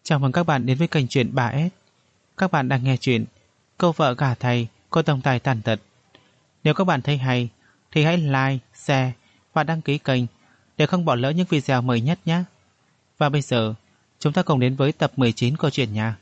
Chào mừng các bạn đến với kênh truyện 3S. Các bạn đang nghe chuyện Cô vợ gả thầy, cô tổng tài tàn tật. Nếu các bạn thấy hay thì hãy like, share và đăng ký kênh để không bỏ lỡ những video mới nhất nhé. Và bây giờ, chúng ta cùng đến với tập 19 câu chuyện nha.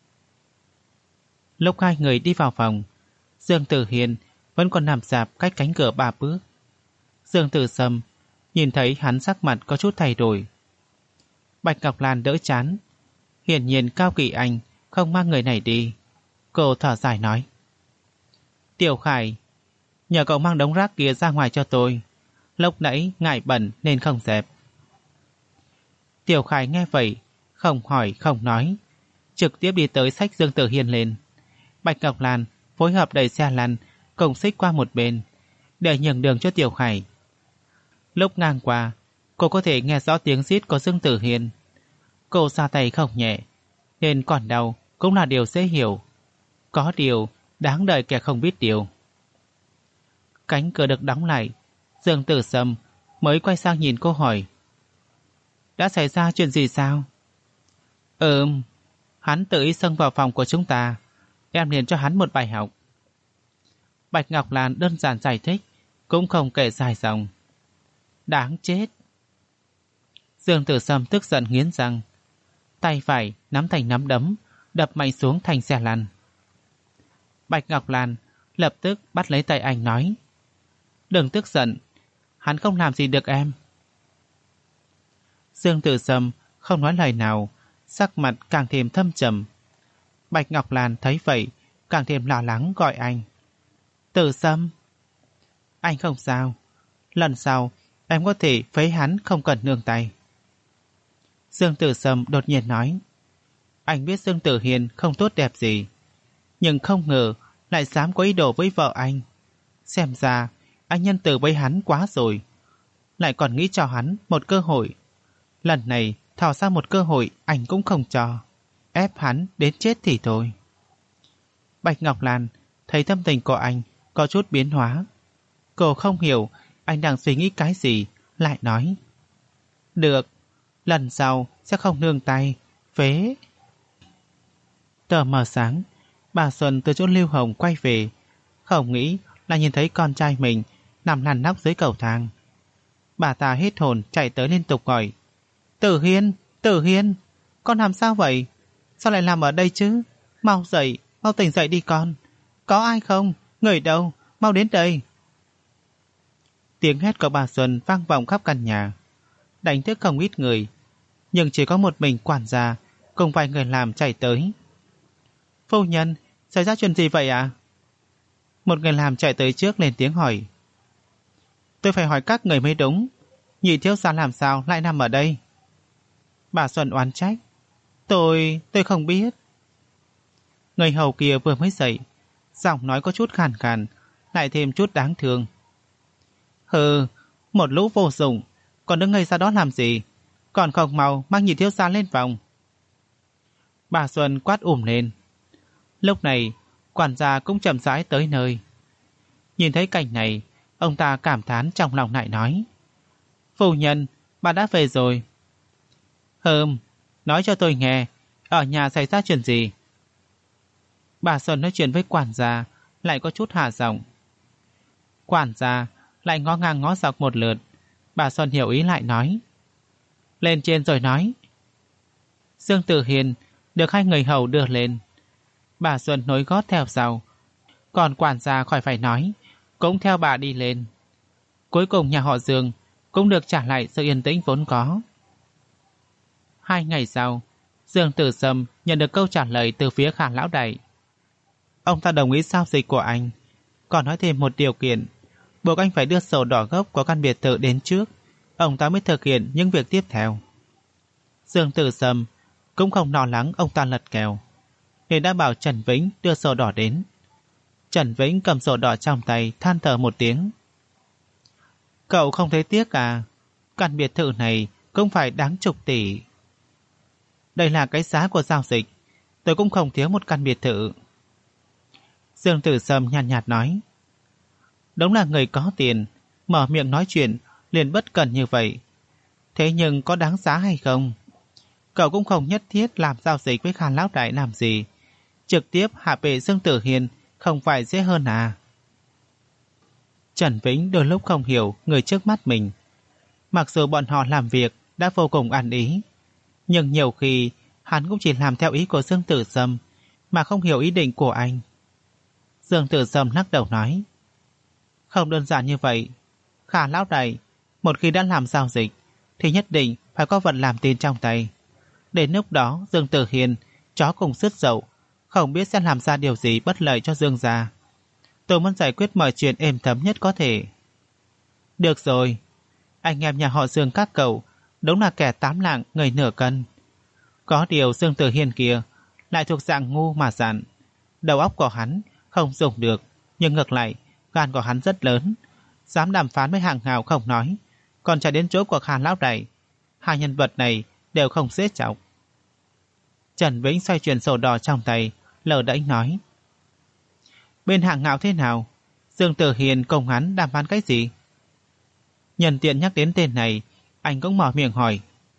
Lúc hai người đi vào phòng, Dương Tử Hiền vẫn còn nằm rạp cách cánh cửa 3 bước. Dương Tử Sâm nhìn thấy hắn sắc mặt có chút thay đổi. Bạch Ngọc Lan đỡ chán. Hiển nhiên Cao Kỳ Anh không mang người này đi. Cô thở dài nói: Tiểu Khải, nhờ cậu mang đống rác kia ra ngoài cho tôi. Lúc nãy ngại bẩn nên không dẹp. Tiểu Khải nghe vậy, không hỏi không nói, trực tiếp đi tới xách Dương Tử Hiên lên. Bạch Ngọc Lan phối hợp đẩy xe lăn cùng xích qua một bên để nhường đường cho Tiểu Khải. Lúc ngang qua, cô có thể nghe rõ tiếng rít của Dương Tử Hiên. Cô ra tay không nhẹ, nên còn đau cũng là điều dễ hiểu. Có điều đáng đợi kẻ không biết điều. Cánh cửa được đóng lại, Dương Tử Sâm mới quay sang nhìn cô hỏi: Đã xảy ra chuyện gì sao? Hắn tự ý xông vào phòng của chúng ta. Em liền cho hắn một bài học. Bạch Ngọc Lan đơn giản giải thích, cũng không kể dài dòng. Đáng chết. Dương Tử Sâm tức giận nghiến răng, tay phải nắm thành nắm đấm, đập mạnh xuống thành xe lăn. Bạch Ngọc Lan lập tức bắt lấy tay anh nói: Đừng tức giận, hắn không làm gì được em. Dương Tử Sâm không nói lời nào, sắc mặt càng thêm thâm trầm. Bạch Ngọc Lan thấy vậy càng thêm lo lắng gọi anh: Tử Sâm. Anh không sao, lần sau em có thể phế hắn không cần nương tay. Dương Tử Sâm đột nhiên nói: Anh biết Dương Tử Hiền không tốt đẹp gì, nhưng không ngờ lại dám có ý đồ với vợ anh. Xem ra anh nhân từ với hắn quá rồi, lại còn nghĩ cho hắn một cơ hội. Lần này thò ra một cơ hội anh cũng không cho, ép hắn đến chết thì thôi. Bạch Ngọc Lan thấy tâm tình của anh có chút biến hóa. Cô không hiểu anh đang suy nghĩ cái gì, lại nói: Được, lần sau sẽ không nương tay, phế. Tờ mờ sáng, bà Xuân từ chỗ Lưu Hồng quay về, không nghĩ là nhìn thấy con trai mình nằm lăn nóc dưới cầu thang. Bà ta hết hồn chạy tới liên tục gọi: Tử Hiên, Tử Hiên, con làm sao vậy? Sao lại làm ở đây chứ? Mau dậy, mau tỉnh dậy đi con. Có ai không? Người đâu? Mau đến đây. Tiếng hét của bà Xuân vang vọng khắp căn nhà, đánh thức không ít người, nhưng chỉ có một mình quản gia cùng vài người làm chạy tới. Phu nhân, xảy ra chuyện gì vậy ạ? Một người làm chạy tới trước lên tiếng hỏi. Tôi phải hỏi các người mới đúng, nhị thiếu gia làm sao lại nằm ở đây? Bà Xuân oán trách. Tôi không biết. Người hầu kia vừa mới dậy, giọng nói có chút khàn khàn, lại thêm chút đáng thương. Hừ, một lũ vô dụng, còn đứng ngây ra đó làm gì? Còn không mau mang nhị thiếu gia lên phòng. Bà Xuân quát lên. Lúc này quản gia cũng chậm rãi tới nơi. Nhìn thấy cảnh này, ông ta cảm thán trong lòng, lại nói: Phu nhân, bà đã về rồi. Nói cho tôi nghe, ở nhà xảy ra chuyện gì? Bà Xuân nói chuyện với quản gia lại có chút hạ giọng. Quản gia lại ngó ngang ngó dọc một lượt. Bà Xuân hiểu ý lại nói: Lên trên rồi nói. Dương Tử Hiền được hai người hầu đưa lên. Bà Xuân nối gót theo sau, còn quản gia khỏi phải nói, cũng theo bà đi lên. Cuối cùng nhà họ Dương cũng được trả lại sự yên tĩnh vốn có. 2 ngày sau, Dương Tử Sâm nhận được câu trả lời từ phía Khả lão đại. Ông ta đồng ý giao dịch của anh, còn nói thêm một điều kiện, buộc anh phải đưa sổ đỏ gốc của căn biệt thự đến trước, ông ta mới thực hiện những việc tiếp theo. Dương Tử Sâm cũng không lo lắng ông ta lật kèo, nên đã bảo Trần Vĩnh đưa sổ đỏ đến. Trần Vĩnh cầm sổ đỏ trong tay, than thở một tiếng. Cậu không thấy tiếc à? Căn biệt thự này cũng phải đáng chục tỷ. Đây là cái giá của giao dịch, tôi cũng không thiếu một căn biệt thự. Dương Tử Sâm nhàn nhạt nói. Đúng là người có tiền, mở miệng nói chuyện liền bất cần như vậy. Thế nhưng có đáng giá hay không? Cậu cũng không nhất thiết làm giao dịch với Kha lão đại làm gì. Trực tiếp hạ bệ Dương Tử Hiên không phải dễ hơn à? Trần Vĩnh đôi lúc không hiểu người trước mắt mình. Mặc dù bọn họ làm việc đã vô cùng ăn ý, nhưng nhiều khi hắn cũng chỉ làm theo ý của Dương Tử Sâm mà không hiểu ý định của anh. Dương Tử Sâm lắc đầu nói, không đơn giản như vậy. Kha lão đại một khi đã làm giao dịch thì nhất định phải có vật làm tin trong tay. Đến lúc đó Dương Tử Hiên chó cùng sứt dậu, không biết sẽ làm ra điều gì bất lợi cho Dương gia. Tôi muốn giải quyết mọi chuyện êm thấm nhất có thể. Được rồi, anh em nhà họ Dương các cậu đúng là kẻ tám lạng người nửa cân. Có điều Dương Tử Hiên kia lại thuộc dạng ngu mà dặn. Đầu óc của hắn không dùng được, nhưng ngược lại gan của hắn rất lớn, dám đàm phán với Hạng Hào không nói, còn chạy đến chỗ của Kha lão đại. Hai nhân vật này đều không dễ chọc. Trần Vĩnh xoay chuyển sổ đỏ trong tay, lờ đễnh nói, bên Hạng Hào thế nào? Dương Tử Hiên cùng hắn đàm phán cái gì? Nhân tiện nhắc đến tên này, anh cũng mở miệng hỏi.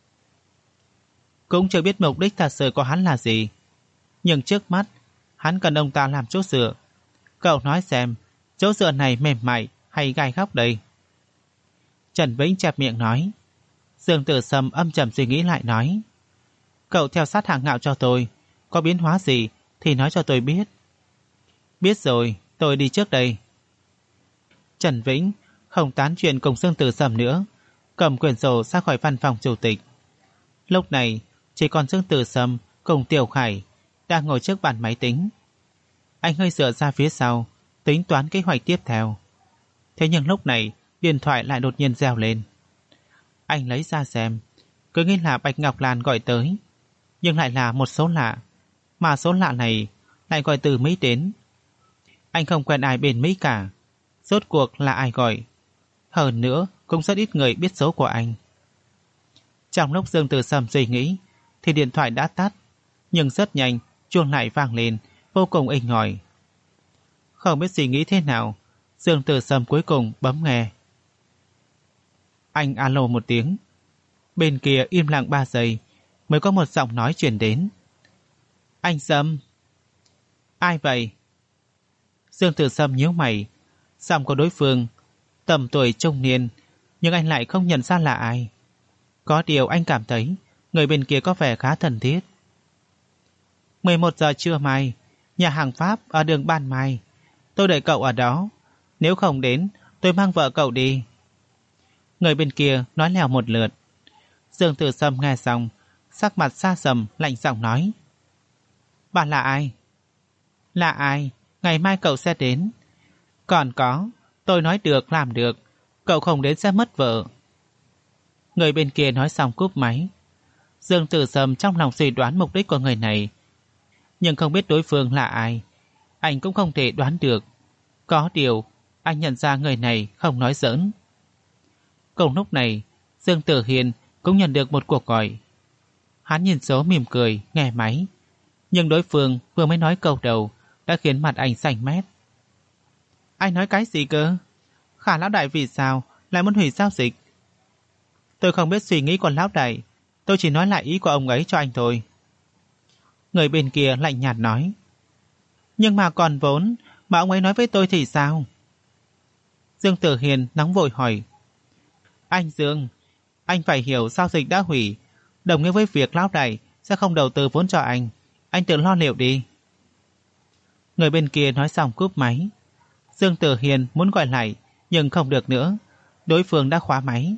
Cũng chưa biết mục đích thật sự của hắn là gì, nhưng trước mắt hắn cần ông ta làm chỗ dựa. Cậu nói xem, chỗ dựa này mềm mại hay gai góc đây? Trần Vĩnh chẹp miệng nói. Dương Tử Sâm âm trầm suy nghĩ lại nói, cậu theo sát Hạng Hạo cho tôi, có biến hóa gì thì nói cho tôi biết. Biết rồi, tôi đi trước đây. Trần Vĩnh không tán chuyện cùng Dương Tử Sâm nữa, cầm quyển sổ ra khỏi văn phòng chủ tịch. Lúc này chỉ còn Dương Tử Sâm cùng Tiểu Khải đang ngồi trước bàn máy tính. Anh hơi dựa ra phía sau, tính toán kế hoạch tiếp theo. Thế nhưng lúc này điện thoại lại đột nhiên reo lên. Anh lấy ra xem, cứ nghĩ là Bạch Ngọc Lan gọi tới, nhưng lại là một số lạ, mà số lạ này lại gọi từ Mỹ đến. Anh không quen ai bên Mỹ cả, rốt cuộc là ai gọi? Hơn nữa cũng rất ít người biết số của anh. Trong lúc Dương Tử Sâm suy nghĩ thì điện thoại đã tắt, nhưng rất nhanh chuông lại vang lên, vô cùng inh ỏi. Không biết suy nghĩ thế nào, Dương Tử Sâm cuối cùng bấm nghe. Anh alo một tiếng. Bên kia im lặng 3 giây mới có một giọng nói truyền đến. Anh Sâm. Ai vậy? Dương Tử Sâm nhíu mày. Giọng của đối phương tầm tuổi trung niên, nhưng anh lại không nhận ra là ai. Có điều anh cảm thấy người bên kia có vẻ khá thân thiết. 11 giờ trưa mai, nhà hàng Pháp ở đường Ban Mai. Tôi đợi cậu ở đó. Nếu không đến, tôi mang vợ cậu đi. Người bên kia nói lèo một lượt. Dương Tử Sâm nghe xong, sắc mặt xa sầm, lạnh giọng nói. Bạn là ai? Là ai? Ngày mai cậu sẽ đến. Còn có, tôi nói được làm được, cậu không đến sẽ mất vợ. Người bên kia nói xong cúp máy. Dương Tử Sâm trong lòng suy đoán mục đích của người này, nhưng không biết đối phương là ai. Anh cũng không thể đoán được. Có điều, anh nhận ra người này không nói giỡn. Cùng lúc này, Dương Tử Hiên cũng nhận được một cuộc gọi. Hắn nhìn số mỉm cười, nghe máy. Nhưng đối phương vừa mới nói câu đầu đã khiến mặt anh xanh mét. Anh nói cái gì cơ? Khả lão đại vì sao lại muốn hủy giao dịch? Tôi không biết suy nghĩ của lão đại, tôi chỉ nói lại ý của ông ấy cho anh thôi. Người bên kia lạnh nhạt nói. Nhưng mà còn vốn mà ông ấy nói với tôi thì sao? Dương Tử Hiên nóng vội hỏi. Anh Dương, anh phải hiểu giao dịch đã hủy đồng nghĩa với việc lão đại sẽ không đầu tư vốn cho anh tự lo liệu đi. Người bên kia nói xong cúp máy. Dương Tử Hiên muốn gọi lại nhưng không được nữa, đối phương đã khóa máy.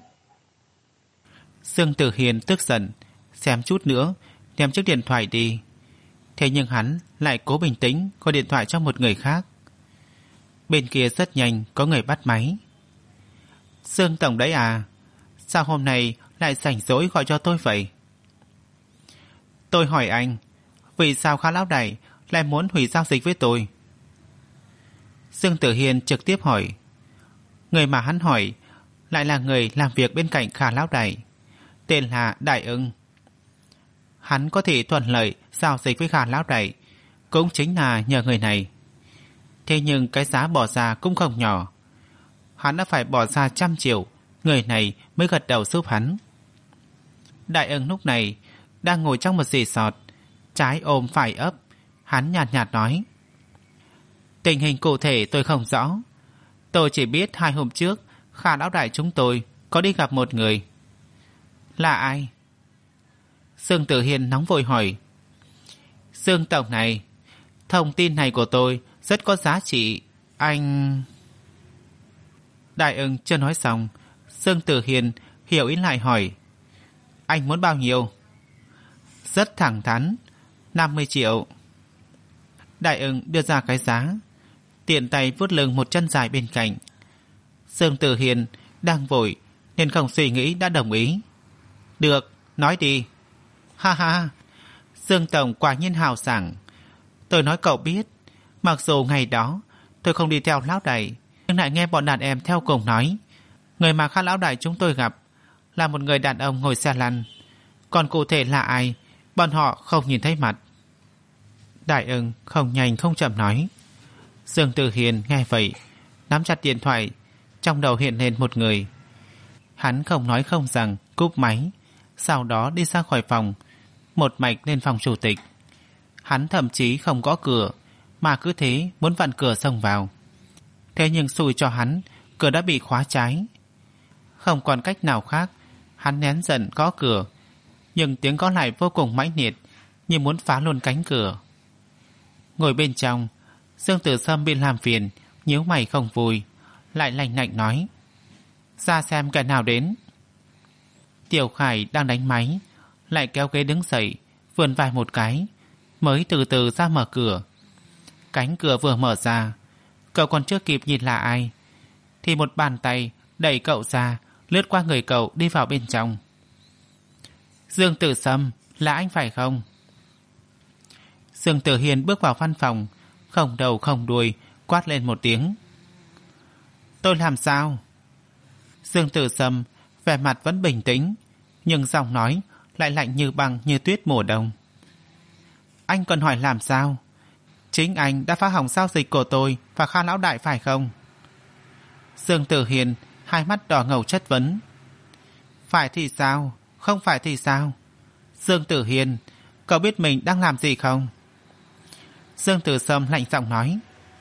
Dương Tử Hiên tức giận, xem chút nữa đem chiếc điện thoại đi. Thế nhưng hắn lại cố bình tĩnh gọi điện thoại cho một người khác. Bên kia rất nhanh có người bắt máy. Dương Tổng đấy à? Sao hôm nay lại rảnh rỗi gọi cho tôi vậy? Tôi hỏi anh, vì sao Kha lão đại lại muốn hủy giao dịch với tôi? Dương Tử Hiên trực tiếp hỏi. Người mà hắn hỏi lại là người làm việc bên cạnh Kha lão đại, tên là Đại Ưng. Hắn có thể thuận lợi giao dịch với Kha lão đại cũng chính là nhờ người này. Thế nhưng cái giá bỏ ra cũng không nhỏ. Hắn đã phải bỏ ra 100 triệu, người này mới gật đầu giúp hắn. Đại Ưng lúc này đang ngồi trong một resort, trái ôm phải ấp. Hắn nhạt nhạt nói: tình hình cụ thể tôi không rõ. Tôi chỉ biết 2 hôm trước Kha lão đại chúng tôi có đi gặp một người. Là ai? Dương Tử Hiên nóng vội hỏi. Dương tổng này, thông tin này của tôi rất có giá trị. Anh... Đại Ưng chưa nói xong, Dương Tử Hiên hiểu ý lại hỏi: anh muốn bao nhiêu? Rất thẳng thắn: 50 triệu. Đại Ưng đưa ra cái giá, tiện tay vuốt lưng một chân dài bên cạnh. Dương Tử Hiên đang vội nên không suy nghĩ đã đồng ý. Được, nói đi. Ha ha, Dương tổng quả nhiên hào sảng. Tôi nói cậu biết, mặc dù ngày đó tôi không đi theo lão đại, nhưng lại nghe bọn đàn em theo cùng nói người mà Kha lão đại chúng tôi gặp là một người đàn ông ngồi xe lăn. Còn cụ thể là ai, bọn họ không nhìn thấy mặt. Đại Ưng không nhanh không chậm nói. Dương Tử Hiên nghe vậy, nắm chặt điện thoại, trong đầu hiện lên một người. Hắn không nói không rằng cúp máy, sau đó đi ra khỏi phòng, một mạch lên phòng chủ tịch. Hắn thậm chí không gõ cửa, mà cứ thế muốn vặn cửa xông vào. Thế nhưng xui cho hắn, cửa đã bị khóa trái. Không còn cách nào khác, hắn nén giận gõ cửa, nhưng tiếng gõ lại vô cùng mãnh liệt, như muốn phá luôn cánh cửa. Ngồi bên trong, Dương Tử Sâm bị làm phiền, nhíu mày không vui, lại lạnh lạnh nói: ra xem kẻ nào đến. Tiểu Khải đang đánh máy, lại kéo ghế đứng dậy, vươn vai một cái, mới từ từ ra mở cửa. Cánh cửa vừa mở ra, cậu còn chưa kịp nhìn là ai, thì một bàn tay đẩy cậu ra, lướt qua người cậu đi vào bên trong. Dương Tử Sâm, là anh phải không? Dương Tử Hiên bước vào văn phòng, không đầu không đuôi quát lên một tiếng: tôi làm sao? Dương Tử Sâm vẻ mặt vẫn bình tĩnh, nhưng giọng nói lại lạnh như băng như tuyết mùa đông. Anh còn hỏi làm sao? Chính anh đã phá hỏng giao dịch của tôi và Kha lão đại phải không? Dương Tử Hiên hai mắt đỏ ngầu chất vấn. Phải thì sao? Không phải thì sao? Dương Tử Hiên, cậu biết mình đang làm gì không? Dương Tử Sâm lạnh giọng nói: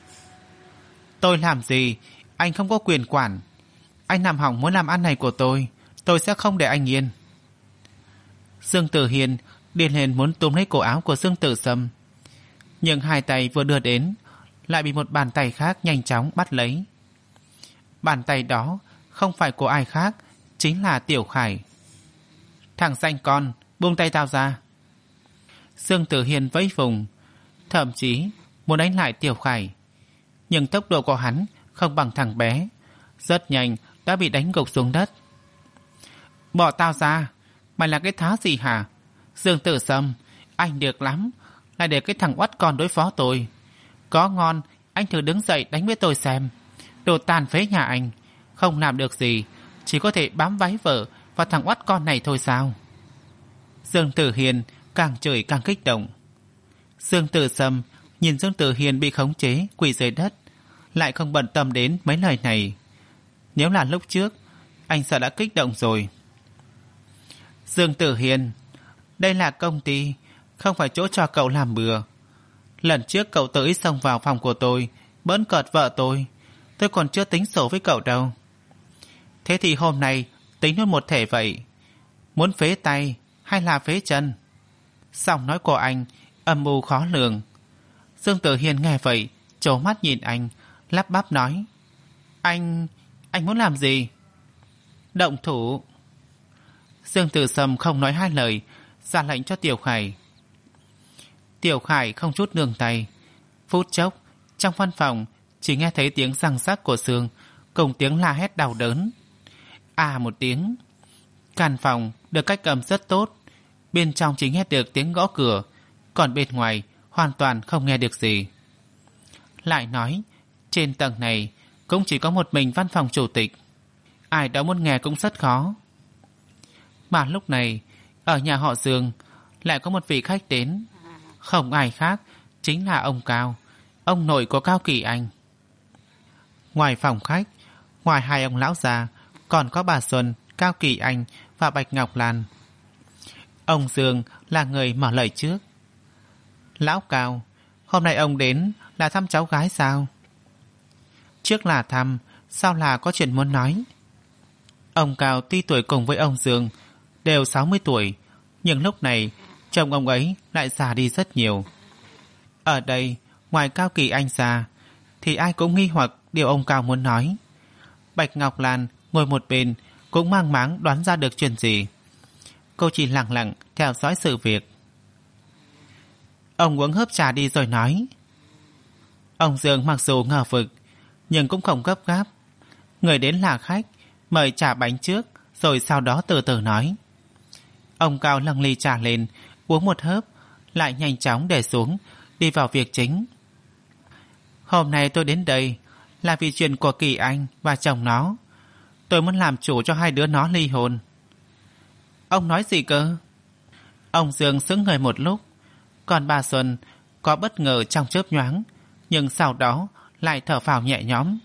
tôi làm gì anh không có quyền quản. Anh làm hỏng món làm ăn này của tôi sẽ không để anh yên. Dương Tử Hiên điên lên muốn túm lấy cổ áo của Dương Tử Sâm, nhưng hai tay vừa đưa đến lại bị một bàn tay khác nhanh chóng bắt lấy. Bàn tay đó không phải của ai khác, chính là Tiểu Khải. Thằng danh con, buông tay tao ra. Dương Tử Hiên vẫy vùng, thậm chí muốn đánh lại Tiểu Khải, nhưng tốc độ của hắn không bằng thằng bé, rất nhanh đã bị đánh gục xuống đất. Bỏ tao ra, mày là cái thá gì hả? Dương Tử Sâm, anh được lắm, lại để cái thằng oắt con đối phó tôi. Có ngon, anh thử đứng dậy đánh với tôi xem. Đồ tàn phế nhà anh, không làm được gì, chỉ có thể bám váy vợ và thằng oắt con này thôi sao? Dương Tử Hiên càng chửi càng kích động. Dương Tử Sâm nhìn Dương Tử Hiên bị khống chế quỳ dưới đất, lại không bận tâm đến mấy lời này. Nếu là lúc trước, anh sợ đã kích động rồi. Dương Tử Hiên, đây là công ty, không phải chỗ cho cậu làm bừa. Lần trước cậu tự ý xông vào phòng của tôi, bỡn cợt vợ tôi còn chưa tính sổ với cậu đâu. Thế thì hôm nay tính luôn một thể vậy. Muốn phế tay hay là phế chân? Giọng nói của anh âm u khó lường. Dương Tử Hiên nghe vậy, trố mắt nhìn anh, lắp bắp nói: Anh muốn làm gì? Động thủ. Dương Tử Sâm không nói hai lời, ra lệnh cho Tiểu Khải. Tiểu Khải không chút nương tay. Phút chốc, trong văn phòng chỉ nghe thấy tiếng răng rắc của xương cùng tiếng la hét đau đớn. À một tiếng. Căn phòng được cách âm rất tốt, bên trong chỉ nghe được tiếng gõ cửa, còn bên ngoài hoàn toàn không nghe được gì. Lại nói, trên tầng này cũng chỉ có một mình văn phòng chủ tịch, ai đó muốn nghe cũng rất khó. Mà lúc này, ở nhà họ Dương lại có một vị khách đến, không ai khác chính là ông Cao, ông nội của Cao Kỳ Anh. Ngoài phòng khách, ngoài hai ông lão già, còn có bà Xuân, Cao Kỳ Anh và Bạch Ngọc Lan. Ông Dương là người mở lời trước. Lão Cao, hôm nay ông đến là thăm cháu gái sao? Trước là thăm, sau là có chuyện muốn nói. Ông Cao tuy tuổi cùng với ông Dương đều 60 tuổi, nhưng lúc này chồng ông ấy lại già đi rất nhiều. Ở đây, ngoài Cao Kỳ Anh ra, thì ai cũng nghi hoặc điều ông Cao muốn nói. Bạch Ngọc Lan ngồi một bên cũng mang máng đoán ra được chuyện gì. Cô chỉ lặng lặng theo dõi sự việc. Ông uống hớp trà đi rồi nói. Ông Dương mặc dù ngờ vực, nhưng cũng không gấp gáp. Người đến là khách, mời trà bánh trước, rồi sau đó từ từ nói. Ông Cao nâng ly trà lên, uống một hớp, lại nhanh chóng để xuống, đi vào việc chính. Hôm nay tôi đến đây là vì chuyện của Kỳ Anh và chồng nó. Tôi muốn làm chủ cho hai đứa nó ly hôn. Ông nói gì cơ? Ông Dương sững người một lúc, còn bà Xuân có bất ngờ trong chớp nhoáng, nhưng sau đó lại thở phào nhẹ nhõm.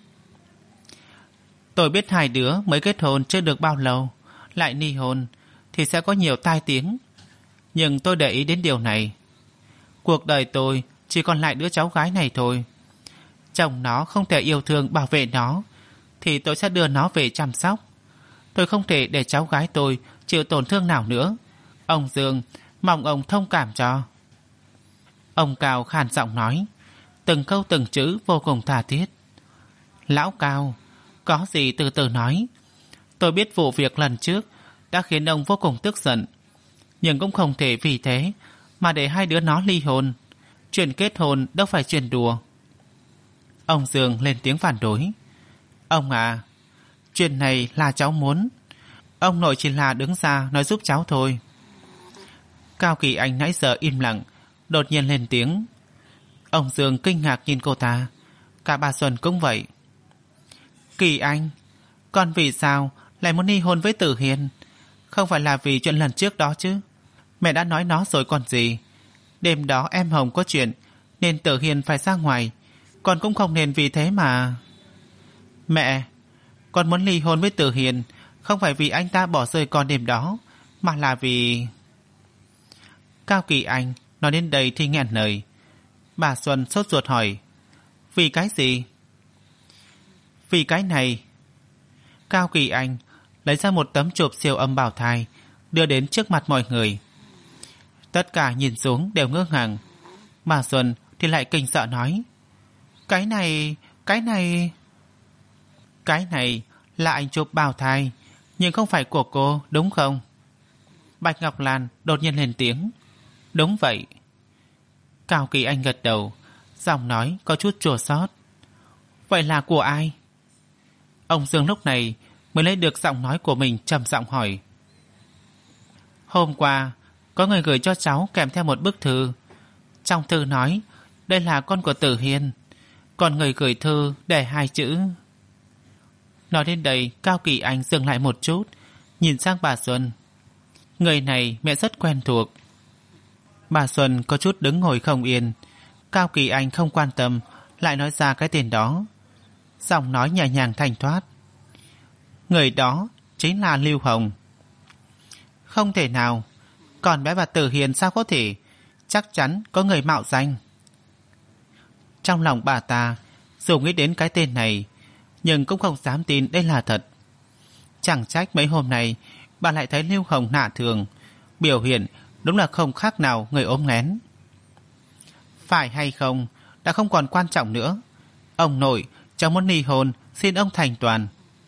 Tôi biết hai đứa mới kết hôn chưa được bao lâu, lại ly hôn thì sẽ có nhiều tai tiếng. Nhưng tôi để ý đến điều này. Cuộc đời tôi chỉ còn lại đứa cháu gái này thôi. Chồng nó không thể yêu thương bảo vệ nó, thì tôi sẽ đưa nó về chăm sóc. Tôi không thể để cháu gái tôi chịu tổn thương nào nữa. Ông Dương mong ông thông cảm cho. Ông Cao khàn giọng nói, từng câu từng chữ vô cùng tha thiết. Lão Cao, có gì từ từ nói. Tôi biết vụ việc lần trước đã khiến ông vô cùng tức giận, nhưng cũng không thể vì thế mà để hai đứa nó ly hôn. Chuyện kết hôn đâu phải chuyện đùa. Ông Dương lên tiếng phản đối. Ông à, chuyện này là cháu muốn. Ông nội chỉ là đứng ra nói giúp cháu thôi. Cao Kỳ Anh nãy giờ im lặng, đột nhiên lên tiếng. Ông Dương kinh ngạc nhìn cô ta. Cả bà Xuân cũng vậy. Kỳ Anh, con vì sao lại muốn ly hôn với Tử Hiền? Không phải là vì chuyện lần trước đó chứ? Mẹ đã nói nó rồi còn gì. Đêm đó em Hồng có chuyện nên Tử Hiền phải ra ngoài. Con cũng không nên vì thế mà. Mẹ, con muốn ly hôn với Tử Hiền không phải vì anh ta bỏ rơi con đêm đó, mà là vì... Cao Kỳ Anh nói đến đây thì nghẹn lời. Bà Xuân sốt ruột hỏi, vì cái gì? Vì cái này. Cao Kỳ Anh lấy ra một tấm chụp siêu âm bào thai, đưa đến trước mặt mọi người. Tất cả nhìn xuống đều ngơ ngàng. Bà Xuân thì lại kinh sợ nói, Cái này là ảnh chụp bào thai, nhưng không phải của cô, đúng không? Bạch Ngọc Lan đột nhiên lên tiếng. Đúng vậy. Cao Kỳ Anh gật đầu, giọng nói có chút chua xót. Vậy là của ai? Ông Dương lúc này mới lấy được giọng nói của mình trầm giọng hỏi. Hôm qua có người gửi cho cháu kèm theo một bức thư. Trong thư nói đây là con của Tử Hiền, còn người gửi thư để hai chữ. Nói đến đây, Cao Kỳ Anh dừng lại một chút, nhìn sang bà Xuân. Người này mẹ rất quen thuộc. Bà Xuân có chút đứng ngồi không yên. Cao Kỳ Anh không quan tâm, lại nói ra cái tên đó. Giọng nói nhẹ nhàng thanh thoát. Người đó chính là Lưu Hồng. Không thể nào. Còn bé và Tử Hiền sao có thể? Chắc chắn có người mạo danh. Trong lòng bà ta dù nghĩ đến cái tên này, nhưng cũng không dám tin đây là thật. Chẳng trách mấy hôm nay bà lại thấy Lưu Hồng lạ thường, biểu hiện đúng là không khác nào người ốm nghén. Phải hay không đã không còn quan trọng nữa. Ông nội, cháu muốn ly hôn, xin ông thành toàn.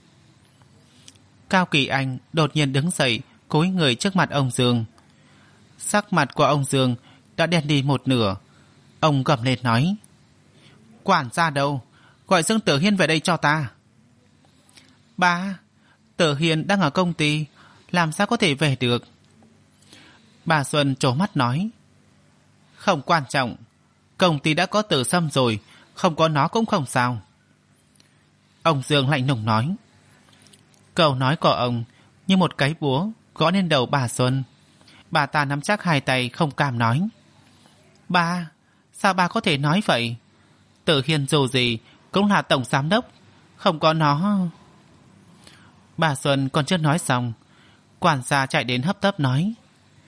Cao Kỳ Anh đột nhiên đứng dậy, cúi người trước mặt ông Dương. Sắc mặt của ông Dương đã đen đi một nửa. Ông gầm lên nói, quản gia đâu? Gọi Dương Tử Hiên về đây cho ta. Ba, Tử Hiên đang ở công ty, làm sao có thể về được? Bà Xuân trố mắt nói, không quan trọng, công ty đã có Tử Sâm rồi, không có nó cũng không sao. Ông Dương lạnh lùng nói. Câu nói của ông như một cái búa gõ lên đầu bà Xuân. Bà ta nắm chắc hai tay không cam nói, ba, sao ba có thể nói vậy? Tử Hiên dù gì cũng là tổng giám đốc, không có nó. Bà Xuân còn chưa nói xong, quản gia chạy đến hấp tấp nói,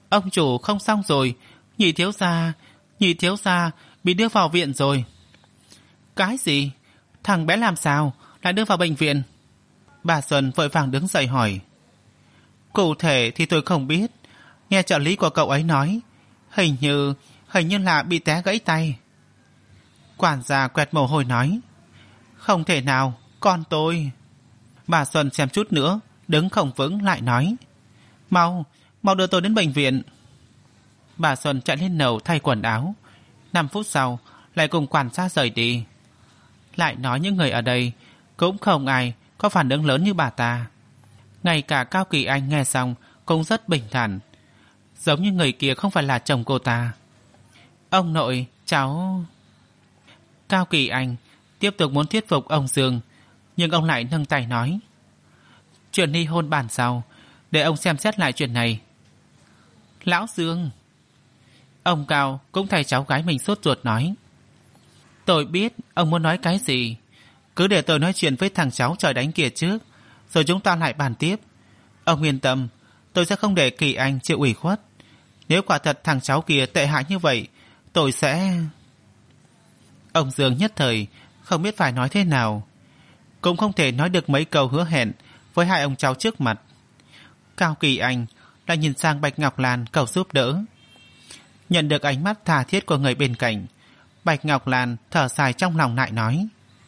Ông chủ không xong rồi, nhị thiếu gia bị đưa vào viện rồi. Cái gì? Thằng bé làm sao lại đưa vào bệnh viện? Bà Xuân vội vàng đứng dậy hỏi. Cụ thể thì tôi không biết, nghe trợ lý của cậu ấy nói, hình như là bị té gãy tay. Quản gia quẹt mồ hôi nói. Không thể nào, con tôi. Bà Xuân xem chút nữa, đứng không vững lại nói. Mau đưa tôi đến bệnh viện. Bà Xuân chạy lên lầu thay quần áo. 5 phút sau lại cùng quản gia rời đi. Lại nói những người ở đây cũng không ai có phản ứng lớn như bà ta. Ngay cả Cao Kỳ Anh nghe xong cũng rất bình thản, giống như người kia không phải là chồng cô ta. Ông nội, cháu... Cao Kỳ Anh tiếp tục muốn thuyết phục ông Dương, nhưng ông lại nâng tay nói. Chuyện ly hôn bàn sau, để ông xem xét lại chuyện này. Lão Dương... Ông Cao cũng thay cháu gái mình sốt ruột nói. Tôi biết ông muốn nói cái gì, cứ để tôi nói chuyện với thằng cháu trời đánh kia trước, rồi chúng ta lại bàn tiếp. Ông yên tâm, tôi sẽ không để Kỳ Anh chịu ủy khuất. Nếu quả thật thằng cháu kia tệ hại như vậy, tôi sẽ... Ông Dương nhất thời không biết phải nói thế nào, cũng không thể nói được mấy câu hứa hẹn với hai ông cháu trước mặt. Cao Kỳ Anh lại nhìn sang Bạch Ngọc Lan cầu giúp đỡ. Nhận được ánh mắt tha thiết của người bên cạnh, Bạch Ngọc Lan thở dài trong lòng lại nói.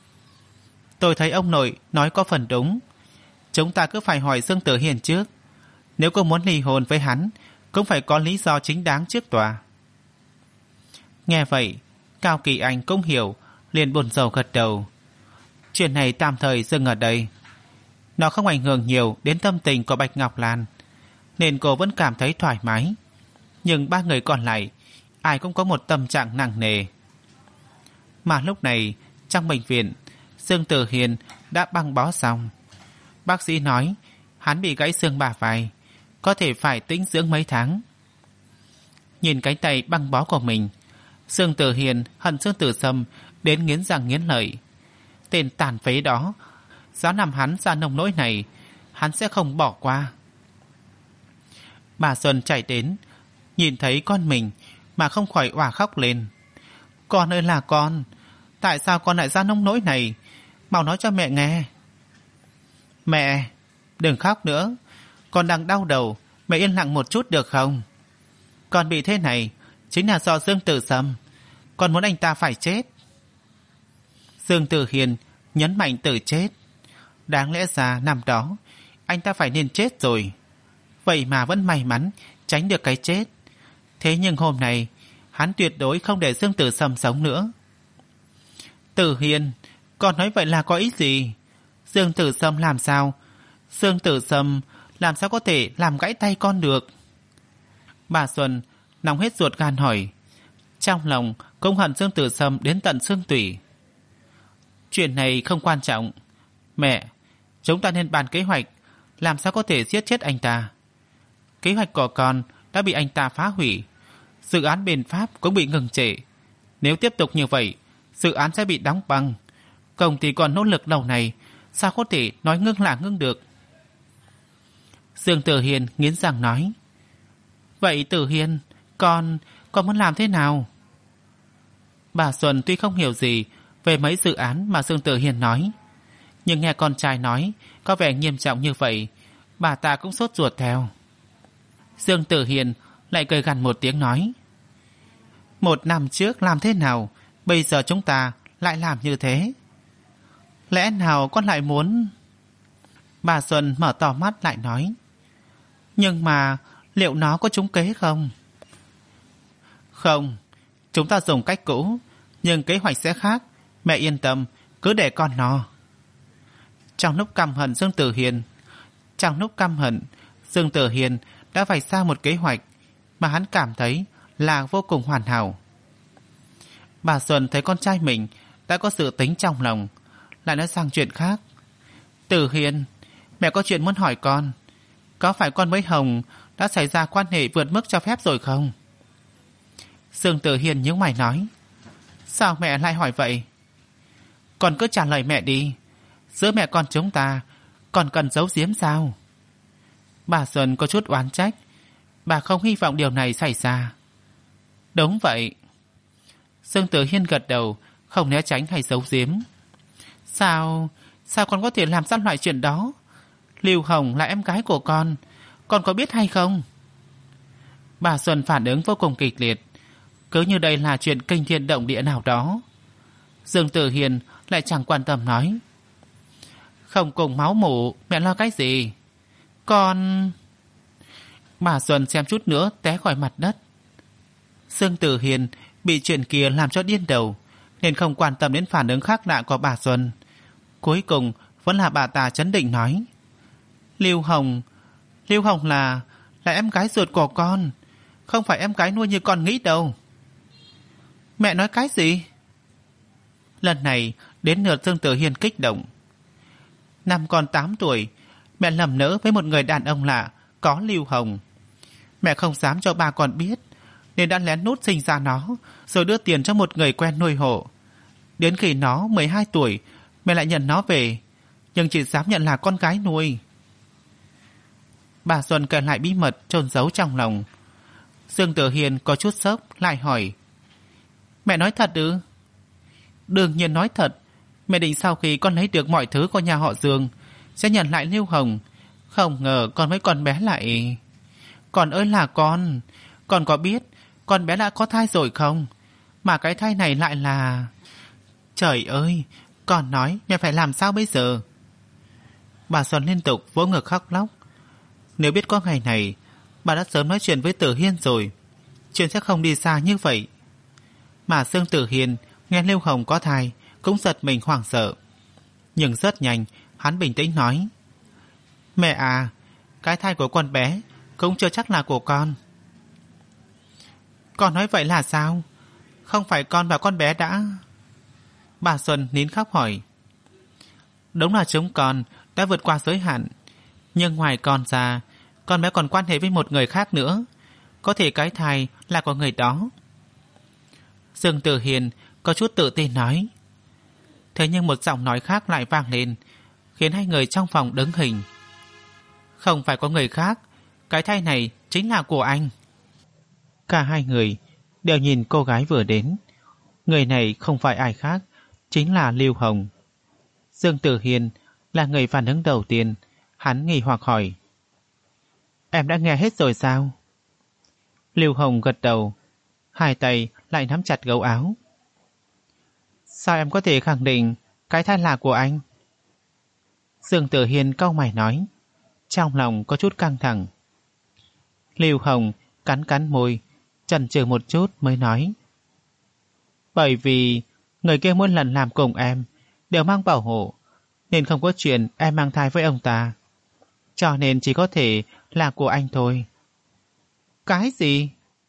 Tôi thấy ông nội nói có phần đúng. Chúng ta cứ phải hỏi Dương Tử Hiền trước. Nếu cô muốn ly hôn với hắn, cũng phải có lý do chính đáng trước tòa. Nghe vậy, Cao Kỳ Anh cũng hiểu, liền buồn rầu gật đầu. Chuyện này tạm thời dừng ở đây. Nó không ảnh hưởng nhiều đến tâm tình của Bạch Ngọc Lan, nên cô vẫn cảm thấy thoải mái. Nhưng 3 người còn lại, ai cũng có một tâm trạng nặng nề. Mà lúc này, trong bệnh viện, Dương Tử Hiền đã băng bó xong. Bác sĩ nói hắn bị gãy xương bả vai, có thể phải tĩnh dưỡng mấy tháng. Nhìn cánh tay băng bó của mình, Dương Tử Hiền hận Dương Tử Sâm đến nghiến răng nghiến lợi. Tên tàn phế đó, dám làm hắn ra nông nỗi này, hắn sẽ không bỏ qua. Bà Xuân chạy đến, nhìn thấy con mình mà không khỏi òa khóc lên. Con ơi là con, tại sao con lại ra nông nỗi này? Mau nói cho mẹ nghe. Mẹ, đừng khóc nữa, con đang đau đầu, mẹ yên lặng một chút được không? Con bị thế này chính là do Dương Tử Sâm, con muốn anh ta phải chết. Dương Tử Hiền nhấn mạnh từ chết. Đáng lẽ ra năm đó anh ta phải nên chết rồi, vậy mà vẫn may mắn tránh được cái chết. Thế nhưng hôm nay hắn tuyệt đối không để Dương Tử Sâm sống nữa. Tử Hiền, con nói vậy là có ý gì? Dương Tử Sâm làm sao? Dương Tử Sâm làm sao có thể làm gãy tay con được? Bà Xuân nóng hết ruột gan hỏi, trong lòng cũng hận Dương Tử Sâm đến tận xương tủy. Chuyện này không quan trọng. Mẹ, chúng ta nên bàn kế hoạch làm sao có thể giết chết anh ta. Kế hoạch của con đã bị anh ta phá hủy, dự án bên Pháp cũng bị ngừng trệ. Nếu tiếp tục như vậy, dự án sẽ bị đóng băng. Công ty còn nỗ lực đầu này, sao có thể nói ngưng là ngưng được? Dương Tử Hiền nghiến răng nói. Vậy Tử Hiền, con muốn làm thế nào? Bà Xuân tuy không hiểu gì về mấy dự án mà Dương Tử Hiền nói, nhưng nghe con trai nói có vẻ nghiêm trọng như vậy, bà ta cũng sốt ruột theo. Dương Tử Hiền lại cười gằn một tiếng nói. 1 năm trước làm thế nào, bây giờ chúng ta lại làm như thế? Lẽ nào con lại muốn... Bà Xuân mở to mắt lại nói. Nhưng mà liệu nó có trúng kế không? Không, chúng ta dùng cách cũ, nhưng kế hoạch sẽ khác. Mẹ yên tâm, cứ để con nó. Trong lúc căm hận Dương Tử Hiền đã vạch ra một kế hoạch mà hắn cảm thấy là vô cùng hoàn hảo. Bà Xuân thấy con trai mình đã có sự tính trong lòng, lại nói sang chuyện khác. Tử Hiền, mẹ có chuyện muốn hỏi con. Có phải con với Hồng đã xảy ra quan hệ vượt mức cho phép rồi không? Dương Tử Hiền nhíu mày nói. Sao mẹ lại hỏi vậy? Con cứ trả lời mẹ đi. Giữa mẹ con chúng ta còn cần giấu giếm sao? Bà Xuân có chút oán trách. Bà không hy vọng điều này xảy ra. Đúng vậy. Dương Tử Hiên gật đầu, không né tránh hay giấu giếm. Sao con có thể làm ra loại chuyện đó? Lưu Hồng là em gái của con có biết hay không? Bà Xuân phản ứng vô cùng kịch liệt, cứ như đây là chuyện kinh thiên động địa nào đó. Dương Tử Hiên lại chẳng quan tâm nói, không cùng máu mủ, mẹ lo cái gì? Con... Bà Xuân xem chút nữa té khỏi mặt đất. Dương Tử Hiên bị chuyện kia làm cho điên đầu, nên không quan tâm đến phản ứng khác lạ của bà Xuân. Cuối cùng vẫn là bà ta trấn định nói, Lưu Hồng là em gái ruột của con, không phải em gái nuôi như con nghĩ đâu. Mẹ nói cái gì? Lần này đến lượt Dương Tử Hiên kích động. Năm con 8 tuổi, mẹ lầm lỡ với một người đàn ông lạ có Lưu Hồng. Mẹ không dám cho ba con biết, nên đã lén lút sinh ra nó, rồi đưa tiền cho một người quen nuôi hộ. Đến khi nó 12 tuổi, mẹ lại nhận nó về, nhưng chỉ dám nhận là con gái nuôi. Bà Xuân kể lại bí mật chôn giấu trong lòng. Dương Tử Hiên có chút sốc, lại hỏi, mẹ nói thật ư? Đương nhiên nói thật. Mẹ định sau khi con lấy được mọi thứ của nhà họ Dương sẽ nhận lại Lưu Hồng. Không ngờ con với con bé lại... Con ơi là con có biết con bé đã có thai rồi không? Mà cái thai này lại là... Trời ơi, con nói mẹ phải làm sao bây giờ? Bà Xuân liên tục vỗ ngực khóc lóc. Nếu biết có ngày này, bà đã sớm nói chuyện với Tử Hiên rồi. Chuyện sẽ không đi xa như vậy. Mà Dương Tử Hiên nghe Lưu Hồng có thai cũng giật mình hoảng sợ. Nhưng rất nhanh hắn bình tĩnh nói, mẹ à, cái thai của con bé cũng chưa chắc là của con. Con nói vậy là sao? Không phải con và con bé đã... Bà Xuân nín khóc hỏi. Đúng là chúng con đã vượt qua giới hạn, nhưng ngoài con ra, con bé còn quan hệ với một người khác nữa. Có thể cái thai là của người đó. Dương Tử Hiên có chút tự tin nói. Thế nhưng một giọng nói khác lại vang lên, khiến hai người trong phòng đứng hình. Không phải có người khác, cái thai này chính là của anh. Cả hai người đều nhìn cô gái vừa đến. Người này không phải ai khác, chính là Lưu Hồng. Dương Tử Hiên là người phản ứng đầu tiên. Hắn nghi hoặc hỏi, em đã nghe hết rồi sao? Lưu Hồng gật đầu, hai tay lại nắm chặt gấu áo. Sao em có thể khẳng định cái thai là của anh? Dương Tử Hiên cau mày nói, trong lòng có chút căng thẳng. Lưu Hồng cắn cắn môi, chần chừ một chút mới nói, bởi vì người kia mỗi lần làm cùng em đều mang bảo hộ, nên không có chuyện em mang thai với ông ta, cho nên chỉ có thể là của anh thôi. Cái gì?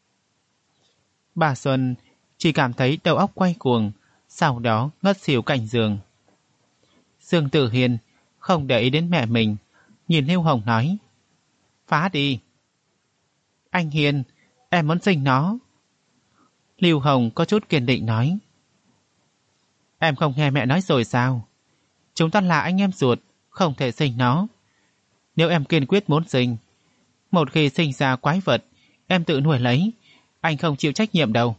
Bà Xuân chỉ cảm thấy đầu óc quay cuồng, sau đó ngất xỉu cạnh giường. Dương Tử Hiên không để ý đến mẹ mình, nhìn Lưu Hồng nói, phá đi. Anh Hiên, em muốn sinh nó. Lưu Hồng có chút kiên định nói, em không nghe mẹ nói rồi sao? Chúng ta là anh em ruột, không thể sinh nó. Nếu em kiên quyết muốn sinh, một khi sinh ra quái vật, em tự nuôi lấy, anh không chịu trách nhiệm đâu.